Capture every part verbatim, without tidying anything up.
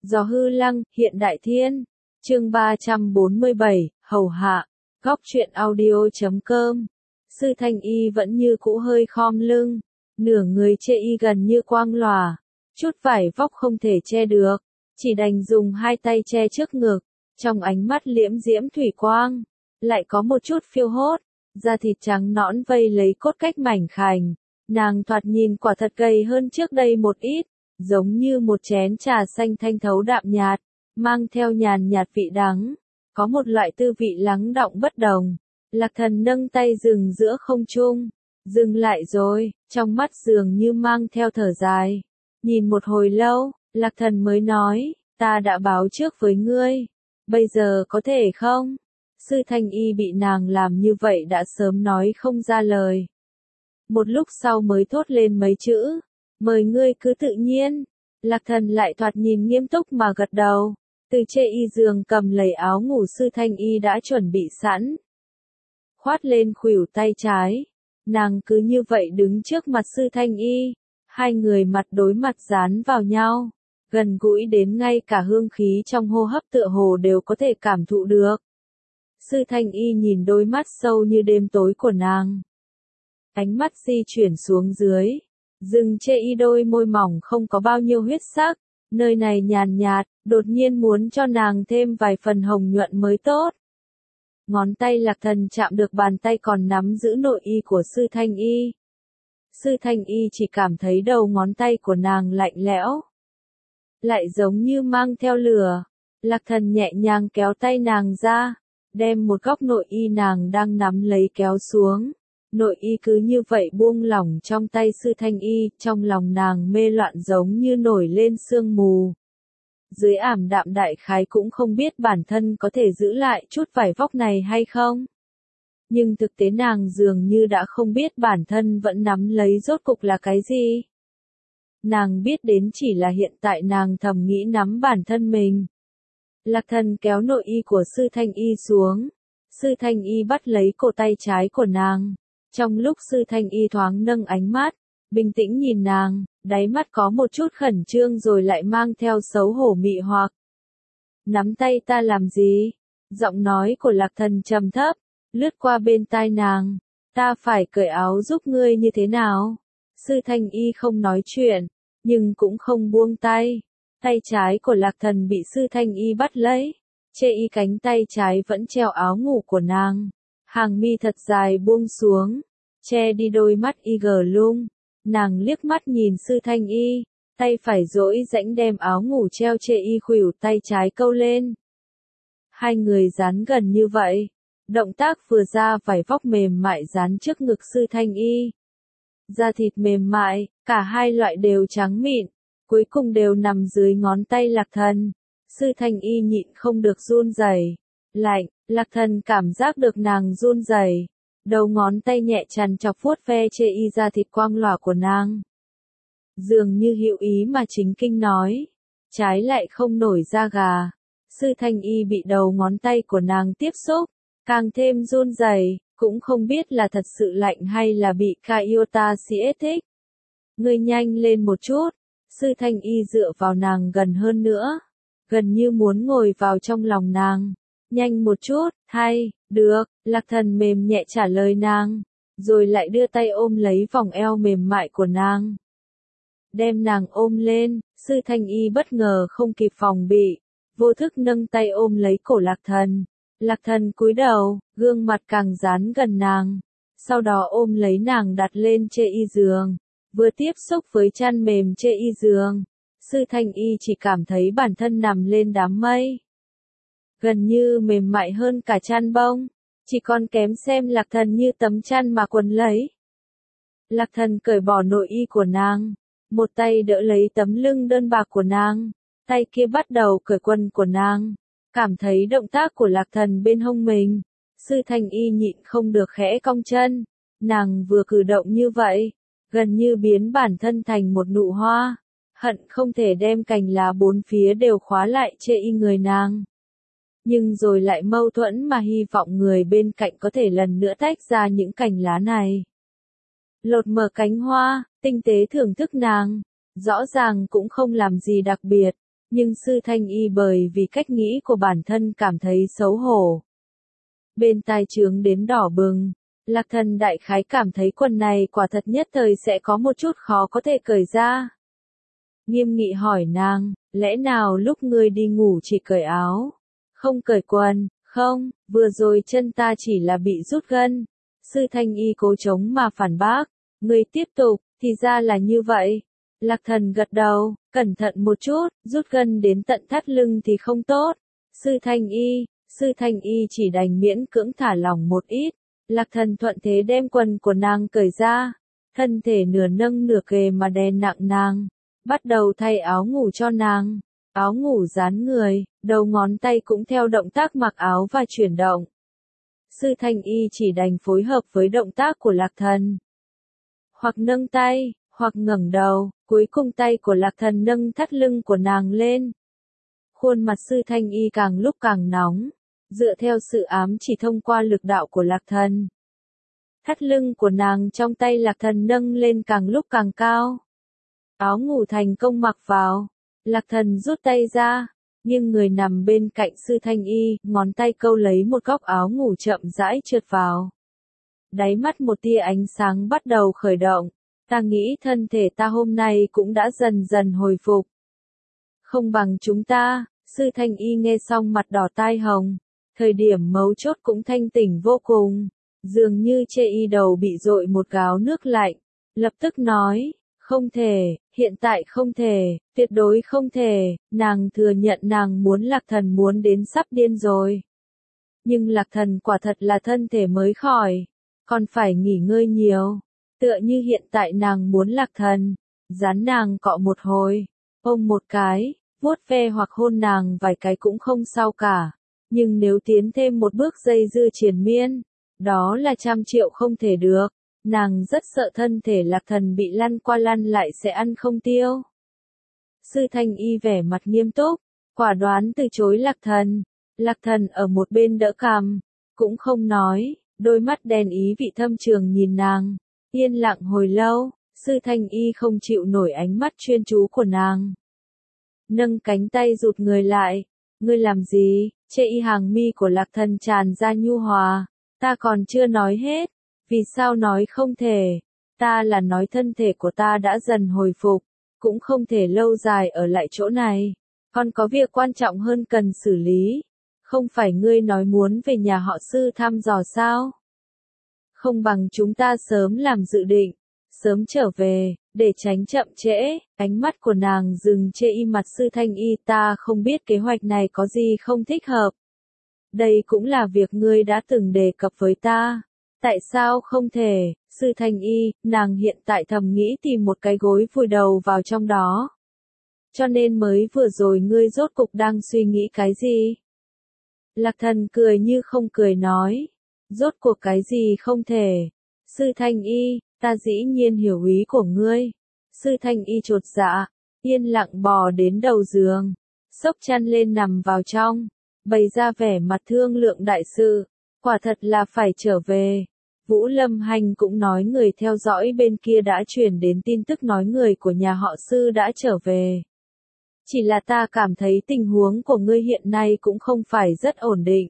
Gió hư lăng, hiện đại thiên. Chương ba trăm bốn mươi bảy, hầu hạ. Góc truyện audio chấm com. Sư Thanh Y vẫn như cũ hơi khom lưng, nửa người chê y gần như quang lòa, chút vải vóc không thể che được, chỉ đành dùng hai tay che trước ngực, trong ánh mắt liễm diễm thủy quang, lại có một chút phiêu hốt, da thịt trắng nõn vây lấy cốt cách mảnh khảnh, nàng thoạt nhìn quả thật gầy hơn trước đây một ít, giống như một chén trà xanh thanh thấu đạm nhạt, mang theo nhàn nhạt vị đắng, có một loại tư vị lắng đọng bất đồng. Lạc Thần nâng tay dừng giữa không trung, dừng lại rồi, trong mắt dường như mang theo thở dài. Nhìn một hồi lâu, Lạc Thần mới nói, ta đã báo trước với ngươi, bây giờ có thể không? Sư Thanh Y bị nàng làm như vậy đã sớm nói không ra lời. Một lúc sau mới thốt lên mấy chữ, mời ngươi cứ tự nhiên. Lạc Thần lại thoạt nhìn nghiêm túc mà gật đầu, từ chê y giường cầm lấy áo ngủ Sư Thanh Y đã chuẩn bị sẵn. Khoát lên khuỷu tay trái, nàng cứ như vậy đứng trước mặt Sư Thanh Y, hai người mặt đối mặt dán vào nhau, gần gũi đến ngay cả hương khí trong hô hấp tựa hồ đều có thể cảm thụ được. Sư Thanh Y nhìn đôi mắt sâu như đêm tối của nàng, ánh mắt di chuyển xuống dưới, dừng chê y đôi môi mỏng không có bao nhiêu huyết sắc, nơi này nhàn nhạt, đột nhiên muốn cho nàng thêm vài phần hồng nhuận mới tốt. Ngón tay Lạc Thần chạm được bàn tay còn nắm giữ nội y của Sư Thanh Y. Sư Thanh Y chỉ cảm thấy đầu ngón tay của nàng lạnh lẽo, lại giống như mang theo lửa. Lạc Thần nhẹ nhàng kéo tay nàng ra, đem một góc nội y nàng đang nắm lấy kéo xuống. Nội y cứ như vậy buông lỏng trong tay Sư Thanh Y, trong lòng nàng mê loạn giống như nổi lên sương mù. Dưới ảm đạm đại khái cũng không biết bản thân có thể giữ lại chút vải vóc này hay không. Nhưng thực tế nàng dường như đã không biết bản thân vẫn nắm lấy rốt cục là cái gì. Nàng biết đến chỉ là hiện tại nàng thầm nghĩ nắm bản thân mình. Lạc Thần kéo nội y của Sư Thanh Y xuống. Sư Thanh Y bắt lấy cổ tay trái của nàng. Trong lúc Sư Thanh Y thoáng nâng ánh mắt, bình tĩnh nhìn nàng, đáy mắt có một chút khẩn trương rồi lại mang theo xấu hổ mị hoặc. Nắm tay ta làm gì? Giọng nói của Lạc Thần trầm thấp, lướt qua bên tai nàng. Ta phải cởi áo giúp ngươi như thế nào? Sư Thanh Y không nói chuyện, nhưng cũng không buông tay. Tay trái của Lạc Thần bị Sư Thanh Y bắt lấy. Chê y cánh tay trái vẫn treo áo ngủ của nàng. Hàng mi thật dài buông xuống, che đi đôi mắt y gờ lung. Nàng liếc mắt nhìn Sư Thanh Y, tay phải duỗi rãnh đem áo ngủ treo chê y khuỷu tay trái câu lên. Hai người dán gần như vậy, động tác vừa ra vải vóc mềm mại dán trước ngực Sư Thanh Y. Da thịt mềm mại, cả hai loại đều trắng mịn, cuối cùng đều nằm dưới ngón tay Lạc Thần. Sư Thanh Y nhịn không được run rẩy. Lạnh, Lạc Thần cảm giác được nàng run rẩy. Đầu ngón tay nhẹ chằn chọc vuốt ve chê y da thịt quang lòa của nàng. Dường như hữu ý mà chính kinh nói. Trái lại không nổi da gà. Sư Thanh Y bị đầu ngón tay của nàng tiếp xúc, càng thêm run rẩy, cũng không biết là thật sự lạnh hay là bị Kaiota siết thích. Ngươi nhanh lên một chút. Sư Thanh Y dựa vào nàng gần hơn nữa, gần như muốn ngồi vào trong lòng nàng. Nhanh một chút, hay, được, Lạc Thần mềm nhẹ trả lời nàng, rồi lại đưa tay ôm lấy vòng eo mềm mại của nàng. Đem nàng ôm lên, Sư Thanh Y bất ngờ không kịp phòng bị, vô thức nâng tay ôm lấy cổ Lạc Thần. Lạc Thần cúi đầu, gương mặt càng dán gần nàng, sau đó ôm lấy nàng đặt lên chê y giường, vừa tiếp xúc với chăn mềm chê y giường. Sư Thanh Y chỉ cảm thấy bản thân nằm lên đám mây, gần như mềm mại hơn cả chăn bông, chỉ còn kém xem Lạc Thần như tấm chăn mà quấn lấy. Lạc Thần cởi bỏ nội y của nàng, một tay đỡ lấy tấm lưng đơn bạc của nàng, tay kia bắt đầu cởi quần của nàng, cảm thấy động tác của Lạc Thần bên hông mình. Sư Thanh Y nhịn không được khẽ cong chân, nàng vừa cử động như vậy, gần như biến bản thân thành một nụ hoa, hận không thể đem cành lá bốn phía đều khóa lại chê y người nàng. Nhưng rồi lại mâu thuẫn mà hy vọng người bên cạnh có thể lần nữa tách ra những cành lá này. Lột mở cánh hoa, tinh tế thưởng thức nàng, rõ ràng cũng không làm gì đặc biệt, Nhưng Sư Thanh Y bởi vì cách nghĩ của bản thân cảm thấy xấu hổ. Bên tai trướng đến đỏ bừng, Lạc Thần đại khái cảm thấy quần này quả thật nhất thời sẽ có một chút khó có thể cởi ra. Nghiêm nghị hỏi nàng, lẽ nào lúc ngươi đi ngủ chỉ cởi áo, không cởi quần, không, vừa rồi chân ta chỉ là bị rút gân. Sư Thanh Y cố chống mà phản bác, ngươi tiếp tục, thì ra là như vậy. Lạc Thần gật đầu, cẩn thận một chút, rút gân đến tận thắt lưng thì không tốt. Sư Thanh Y, Sư Thanh Y chỉ đành miễn cưỡng thả lỏng một ít. Lạc Thần thuận thế đem quần của nàng cởi ra, thân thể nửa nâng nửa kề mà đè nặng nàng, bắt đầu thay áo ngủ cho nàng. Áo ngủ dán người, đầu ngón tay cũng theo động tác mặc áo và chuyển động. Sư Thanh Y chỉ đành phối hợp với động tác của Lạc Thần. Hoặc nâng tay, hoặc ngẩng đầu, cuối cùng tay của Lạc Thần nâng thắt lưng của nàng lên. Khuôn mặt Sư Thanh Y càng lúc càng nóng, dựa theo sự ám chỉ thông qua lực đạo của Lạc Thần. Thắt lưng của nàng trong tay Lạc Thần nâng lên càng lúc càng cao. Áo ngủ thành công mặc vào, Lạc Thần rút tay ra, nhưng người nằm bên cạnh Sư Thanh Y, ngón tay câu lấy một góc áo ngủ chậm rãi trượt vào. Đáy mắt một tia ánh sáng bắt đầu khởi động, ta nghĩ thân thể ta hôm nay cũng đã dần dần hồi phục. Không bằng chúng ta, Sư Thanh Y nghe xong mặt đỏ tai hồng, thời điểm mấu chốt cũng thanh tỉnh vô cùng, dường như chê y đầu bị dội một gáo nước lạnh, lập tức nói, không thể, hiện tại không thể, tuyệt đối không thể, nàng thừa nhận nàng muốn Lạc Thần muốn đến sắp điên rồi. Nhưng Lạc Thần quả thật là thân thể mới khỏi, còn phải nghỉ ngơi nhiều, tựa như hiện tại nàng muốn Lạc Thần, dán nàng cọ một hồi, ôm một cái, vuốt ve hoặc hôn nàng vài cái cũng không sao cả, nhưng nếu tiến thêm một bước dây dưa triền miên, đó là trăm triệu không thể được. Nàng rất sợ thân thể Lạc Thần bị lăn qua lăn lại sẽ ăn không tiêu. Sư Thanh Y vẻ mặt nghiêm túc, quả đoán từ chối Lạc Thần. Lạc Thần ở một bên đỡ cằm, cũng không nói, đôi mắt đen ý vị thâm trường nhìn nàng, yên lặng hồi lâu, Sư Thanh Y không chịu nổi ánh mắt chuyên chú của nàng. Nâng cánh tay rụt người lại, ngươi làm gì? Chê y hàng mi của Lạc Thần tràn ra nhu hòa, ta còn chưa nói hết. Vì sao nói không thể? Ta là nói thân thể của ta đã dần hồi phục, cũng không thể lâu dài ở lại chỗ này. Còn có việc quan trọng hơn cần xử lý. Không phải ngươi nói muốn về nhà họ Sư thăm dò sao? Không bằng chúng ta sớm làm dự định, sớm trở về, để tránh chậm trễ. Ánh mắt của nàng dừng chê y mặt Sư Thanh Y, ta không biết kế hoạch này có gì không thích hợp. Đây cũng là việc ngươi đã từng đề cập với ta. Tại sao không thể? Sư Thanh Y, nàng hiện tại thầm nghĩ tìm một cái gối vùi đầu vào trong đó. Cho nên mới vừa rồi ngươi rốt cục đang suy nghĩ cái gì? Lạc Thần cười như không cười nói. Rốt cuộc cái gì không thể? Sư Thanh Y, ta dĩ nhiên hiểu ý của ngươi. Sư Thanh Y chột dạ, yên lặng bò đến đầu giường, xốc chăn lên nằm vào trong, bày ra vẻ mặt thương lượng đại sự. Quả thật là phải trở về. Vũ Lâm Hành cũng nói người theo dõi bên kia đã truyền đến tin tức nói người của nhà họ Sư đã trở về. Chỉ là ta cảm thấy tình huống của ngươi hiện nay cũng không phải rất ổn định.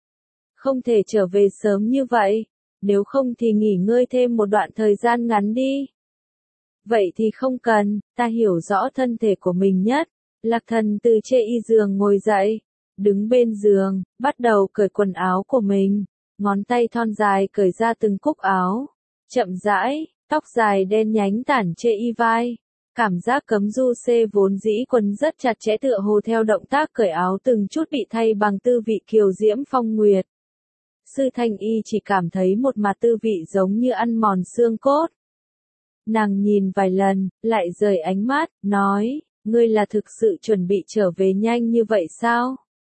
Không thể trở về sớm như vậy, nếu không thì nghỉ ngơi thêm một đoạn thời gian ngắn đi. Vậy thì không cần, ta hiểu rõ thân thể của mình nhất. Lạc Thần từ chê y giường ngồi dậy, đứng bên giường, bắt đầu cởi quần áo của mình. Ngón tay thon dài cởi ra từng cúc áo, chậm rãi, tóc dài đen nhánh tản chê y vai. Cảm giác cấm du xê vốn dĩ quần rất chặt chẽ tựa hồ theo động tác cởi áo từng chút bị thay bằng tư vị kiều diễm phong nguyệt. Sư Thanh Y chỉ cảm thấy một mặt tư vị giống như ăn mòn xương cốt. Nàng nhìn vài lần, lại rời ánh mắt, nói, ngươi là thực sự chuẩn bị trở về nhanh như vậy sao?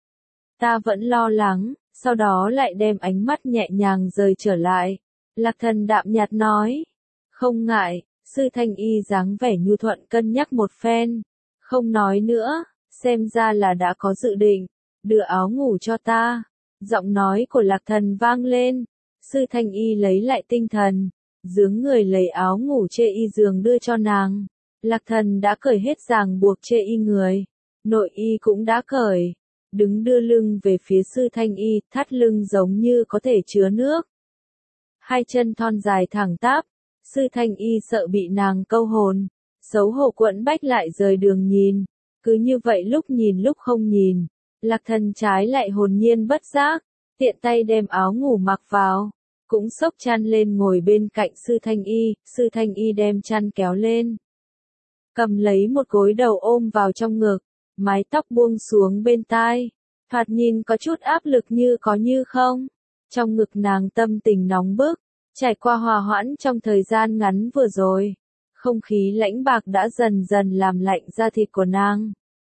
Ta vẫn lo lắng. Sau đó lại đem ánh mắt nhẹ nhàng rời trở lại. Lạc Thần đạm nhạt nói. Không ngại, Sư Thanh Y dáng vẻ nhu thuận cân nhắc một phen. Không nói nữa, xem ra là đã có dự định. Đưa áo ngủ cho ta. Giọng nói của Lạc Thần vang lên. Sư Thanh Y lấy lại tinh thần. Dướng người lấy áo ngủ chê y giường đưa cho nàng. Lạc Thần đã cởi hết ràng buộc chê y người. Nội y cũng đã cởi, đứng đưa lưng về phía Sư Thanh Y, thắt lưng giống như có thể chứa nước. Hai chân thon dài thẳng tắp, Sư Thanh Y sợ bị nàng câu hồn, xấu hổ quẫn bách lại rời đường nhìn, cứ như vậy lúc nhìn lúc không nhìn, Lạc Thần trái lại hồn nhiên bất giác, tiện tay đem áo ngủ mặc vào, cũng xốc chăn lên ngồi bên cạnh Sư Thanh Y, Sư Thanh Y đem chăn kéo lên, cầm lấy một gối đầu ôm vào trong ngực, mái tóc buông xuống bên tai, thoạt nhìn có chút áp lực như có như không. Trong ngực nàng tâm tình nóng bức, trải qua hòa hoãn trong thời gian ngắn vừa rồi, không khí lãnh bạc đã dần dần làm lạnh da thịt của nàng.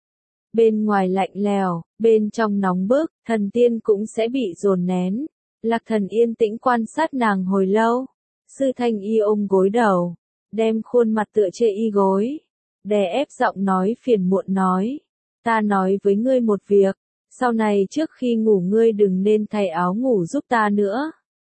Bên ngoài lạnh lèo, bên trong nóng bức, thần tiên cũng sẽ bị dồn nén. Lạc Thần yên tĩnh quan sát nàng hồi lâu. Sư Thanh Y ôm gối đầu, đem khuôn mặt tựa trên y gối, đè ép giọng nói phiền muộn nói. Ta nói với ngươi một việc, sau này trước khi ngủ ngươi đừng nên thay áo ngủ giúp ta nữa.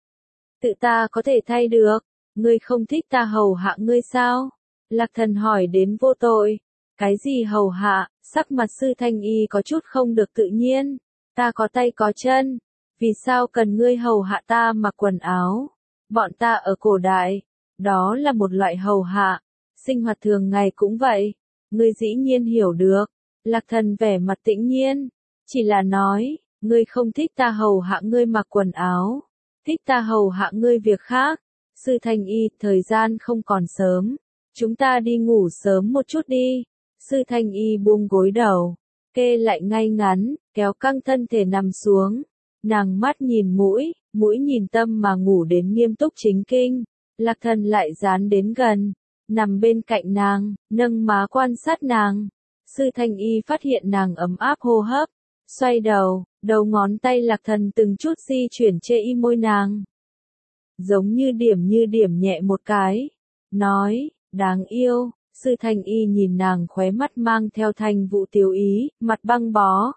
Tự ta có thể thay được, ngươi không thích ta hầu hạ ngươi sao? Lạc Thần hỏi đến vô tội. Cái gì hầu hạ? Sắc mặt Sư Thanh Y có chút không được tự nhiên. Ta có tay có chân, vì sao cần ngươi hầu hạ ta mặc quần áo? Bọn ta ở cổ đại, đó là một loại hầu hạ, sinh hoạt thường ngày cũng vậy. Ngươi dĩ nhiên hiểu được. Lạc Thần vẻ mặt tĩnh nhiên, chỉ là nói, ngươi không thích ta hầu hạ ngươi mặc quần áo, thích ta hầu hạ ngươi việc khác. Sư Thanh Y, thời gian không còn sớm, chúng ta đi ngủ sớm một chút đi. Sư Thanh Y buông gối đầu, kê lại ngay ngắn, kéo căng thân thể nằm xuống, nàng mắt nhìn mũi, mũi nhìn tâm mà ngủ đến nghiêm túc chính kinh. Lạc Thần lại dán đến gần, nằm bên cạnh nàng, nâng má quan sát nàng. Sư Thanh Y phát hiện nàng ấm áp hô hấp, xoay đầu, đầu ngón tay Lạc Thần từng chút di chuyển trên y môi nàng. Giống như điểm như điểm nhẹ một cái, nói, đáng yêu. Sư Thanh Y nhìn nàng khóe mắt mang theo thành vụ tiểu ý, mặt băng bó.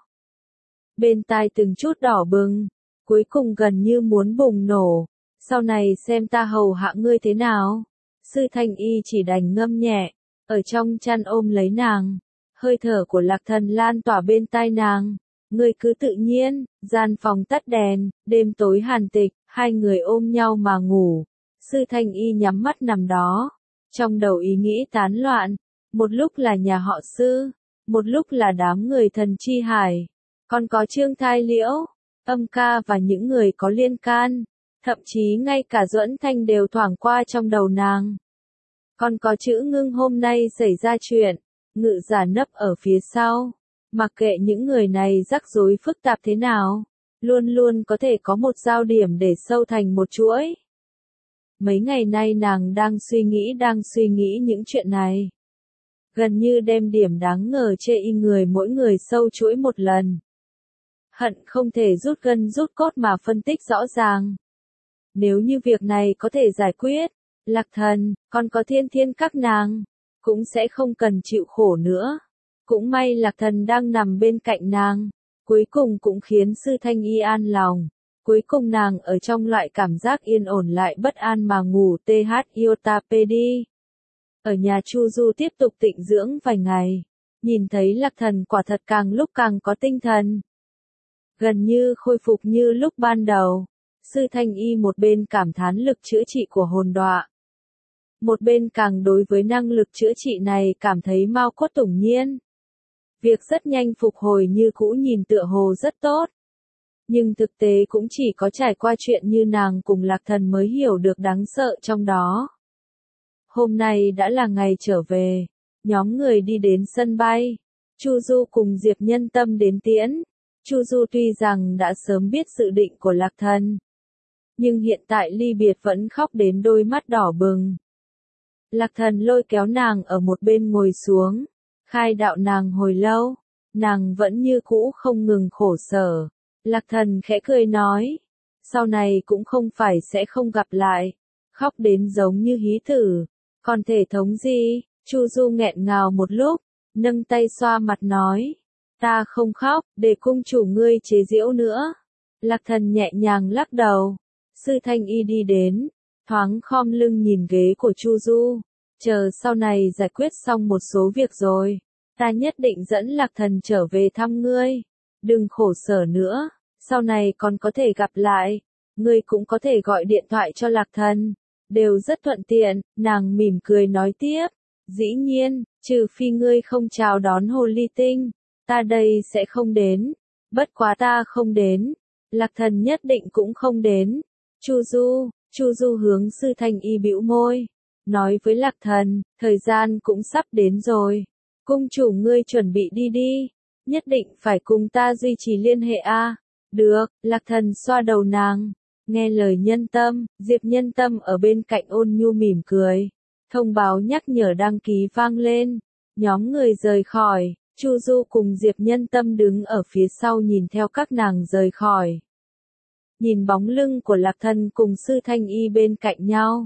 Bên tai từng chút đỏ bừng, cuối cùng gần như muốn bùng nổ. Sau này xem ta hầu hạ ngươi thế nào. Sư Thanh Y chỉ đành ngâm nhẹ, ở trong chăn ôm lấy nàng. Hơi thở của Lạc Thần lan tỏa bên tai nàng. Ngươi cứ tự nhiên, gian phòng tắt đèn, đêm tối hàn tịch, hai người ôm nhau mà ngủ. Sư Thanh Y nhắm mắt nằm đó. Trong đầu ý nghĩ tán loạn, một lúc là nhà họ Sư, một lúc là đám người Thần Chi Hải, còn có Trương Thai Liễu, Âm Ca và những người có liên can, thậm chí ngay cả Duẫn Thanh đều thoảng qua trong đầu nàng. Còn có chữ Ngưng hôm nay xảy ra chuyện, Ngự Giả nấp ở phía sau, mặc kệ những người này rắc rối phức tạp thế nào, luôn luôn có thể có một giao điểm để sâu thành một chuỗi. Mấy ngày nay nàng đang suy nghĩ đang suy nghĩ những chuyện này. Gần như đem điểm đáng ngờ chê y người mỗi người sâu chuỗi một lần. Hận không thể rút gân rút cốt mà phân tích rõ ràng. Nếu như việc này có thể giải quyết, Lạc Thần, còn có Thiên Thiên các nàng, cũng sẽ không cần chịu khổ nữa. Cũng may Lạc Thần đang nằm bên cạnh nàng, cuối cùng cũng khiến Sư Thanh Y an lòng. Cuối cùng nàng ở trong loại cảm giác yên ổn lại bất an mà ngủ th iota pd. Ở nhà Chu Du tiếp tục tịnh dưỡng vài ngày, nhìn thấy Lạc Thần quả thật càng lúc càng có tinh thần. Gần như khôi phục như lúc ban đầu, Sư Thanh Y một bên cảm thán lực chữa trị của hồn đọa. Một bên càng đối với năng lực chữa trị này cảm thấy mau cốt tủng nhiên. Việc rất nhanh phục hồi như cũ nhìn tựa hồ rất tốt. Nhưng thực tế cũng chỉ có trải qua chuyện như nàng cùng Lạc Thần mới hiểu được đáng sợ trong đó. Hôm nay đã là ngày trở về, nhóm người đi đến sân bay. Chu Du cùng Diệp Nhân Tâm đến tiễn. Chu Du tuy rằng đã sớm biết dự định của Lạc Thần, nhưng hiện tại ly biệt vẫn khóc đến đôi mắt đỏ bừng. Lạc Thần lôi kéo nàng ở một bên ngồi xuống, khai đạo nàng hồi lâu, nàng vẫn như cũ không ngừng khổ sở. Lạc Thần khẽ cười nói, sau này cũng không phải sẽ không gặp lại, khóc đến giống như hí tử, còn thể thống gì? Chu Du nghẹn ngào một lúc, nâng tay xoa mặt nói, ta không khóc, để cung chủ ngươi chế giễu nữa. Lạc Thần nhẹ nhàng lắc đầu. Sư Thanh Y đi đến, thoáng khom lưng nhìn ghế của Chu Du, chờ sau này giải quyết xong một số việc rồi, ta nhất định dẫn Lạc Thần trở về thăm ngươi. Đừng khổ sở nữa, sau này còn có thể gặp lại. Ngươi cũng có thể gọi điện thoại cho Lạc Thần. Đều rất thuận tiện, nàng mỉm cười nói tiếp. Dĩ nhiên, trừ phi ngươi không chào đón hồ ly tinh, ta đây sẽ không đến. Bất quá ta không đến, Lạc Thần nhất định cũng không đến. Chu Du, Chu Du hướng Sư Thanh Y bĩu môi, nói với Lạc Thần, thời gian cũng sắp đến rồi. Cung chủ ngươi chuẩn bị đi đi, nhất định phải cùng ta duy trì liên hệ a. À? Được, Lạc Thần xoa đầu nàng, nghe lời Nhân Tâm, Diệp Nhân Tâm ở bên cạnh ôn nhu mỉm cười. Thông báo nhắc nhở đăng ký vang lên, nhóm người rời khỏi, Chu Du cùng Diệp Nhân Tâm đứng ở phía sau nhìn theo các nàng rời khỏi. Nhìn bóng lưng của Lạc Thần cùng Sư Thanh Y bên cạnh nhau.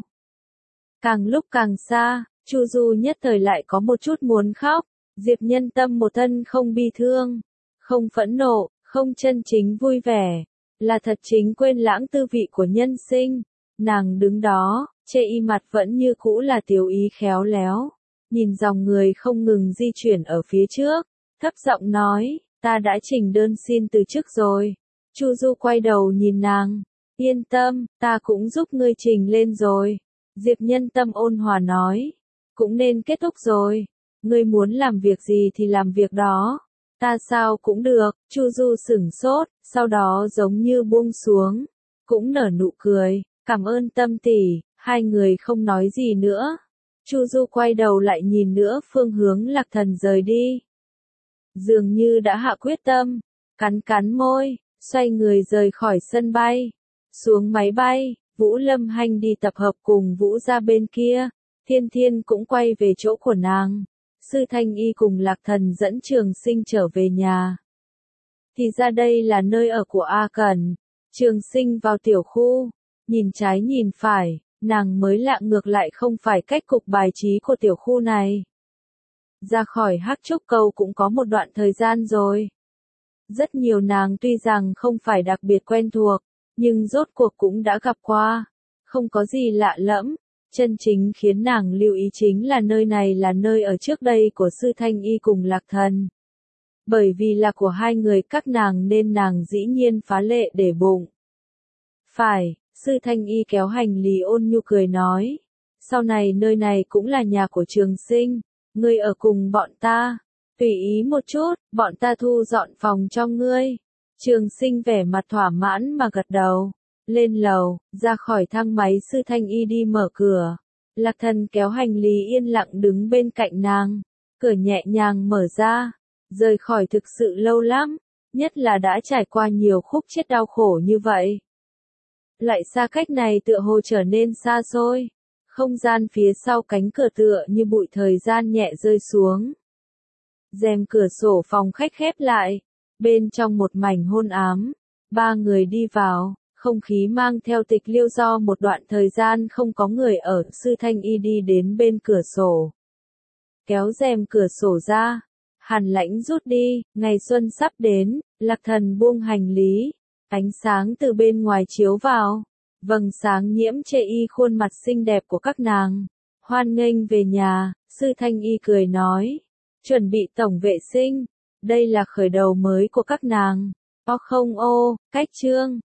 Càng lúc càng xa, Chu Du nhất thời lại có một chút muốn khóc, Diệp Nhân Tâm một thân không bi thương, không phẫn nộ, không chân chính vui vẻ, là thật chính quên lãng tư vị của nhân sinh. Nàng đứng đó, chê y mặt vẫn như cũ là tiểu ý khéo léo, nhìn dòng người không ngừng di chuyển ở phía trước, thấp giọng nói, ta đã trình đơn xin từ chức rồi. Chu Du quay đầu nhìn nàng, yên tâm, ta cũng giúp ngươi trình lên rồi. Diệp Nhân Tâm ôn hòa nói, cũng nên kết thúc rồi, ngươi muốn làm việc gì thì làm việc đó, ta sao cũng được. Chu Du sửng sốt, sau đó giống như buông xuống, cũng nở nụ cười, cảm ơn Tâm tỷ. Hai người không nói gì nữa. Chu Du quay đầu lại nhìn nữa phương hướng Lạc Thần rời đi. Dường như đã hạ quyết tâm, cắn cắn môi, xoay người rời khỏi sân bay. Xuống máy bay, Vũ Lâm Hanh đi tập hợp cùng Vũ ra bên kia. Thiên Thiên cũng quay về chỗ của nàng. Sư Thanh Y cùng Lạc Thần dẫn Trường Sinh trở về nhà. Thì ra đây là nơi ở của A Cẩn. Trường Sinh vào tiểu khu, nhìn trái nhìn phải. Nàng mới lạ ngược lại không phải cách cục bài trí của tiểu khu này. Ra khỏi Hắc Trúc Cầu cũng có một đoạn thời gian rồi. Rất nhiều nàng tuy rằng không phải đặc biệt quen thuộc, nhưng rốt cuộc cũng đã gặp qua. Không có gì lạ lẫm, chân chính khiến nàng lưu ý chính là nơi này là nơi ở trước đây của Sư Thanh Y cùng Lạc Thần. Bởi vì là của hai người các nàng nên nàng dĩ nhiên phá lệ để bụng. Phải. Sư Thanh Y kéo hành lý ôn nhu cười nói. Sau này nơi này cũng là nhà của Trường Sinh. Ngươi ở cùng bọn ta. Tùy ý một chút, bọn ta thu dọn phòng cho ngươi. Trường Sinh vẻ mặt thỏa mãn mà gật đầu. Lên lầu, ra khỏi thang máy Sư Thanh Y đi mở cửa. Lạc Thần kéo hành lý yên lặng đứng bên cạnh nàng. Cửa nhẹ nhàng mở ra. Rời khỏi thực sự lâu lắm. Nhất là đã trải qua nhiều khúc chết đau khổ như vậy. Lại xa cách này tựa hồ trở nên xa xôi. Không gian phía sau cánh cửa tựa như bụi thời gian nhẹ rơi xuống. Rèm cửa sổ phòng khách khép lại. Bên trong một mảnh hôn ám. Ba người đi vào. Không khí mang theo tịch liêu do một đoạn thời gian không có người ở. Sư Thanh Y đi đến bên cửa sổ. Kéo rèm cửa sổ ra. Hàn lãnh rút đi. Ngày xuân sắp đến. Lạc Thần buông hành lý. Ánh sáng từ bên ngoài chiếu vào, vầng sáng nhiễm chê y khuôn mặt xinh đẹp của các nàng. Hoan nghênh về nhà, Sư Thanh Y cười nói, chuẩn bị tổng vệ sinh, đây là khởi đầu mới của các nàng. O không ô, cách chương.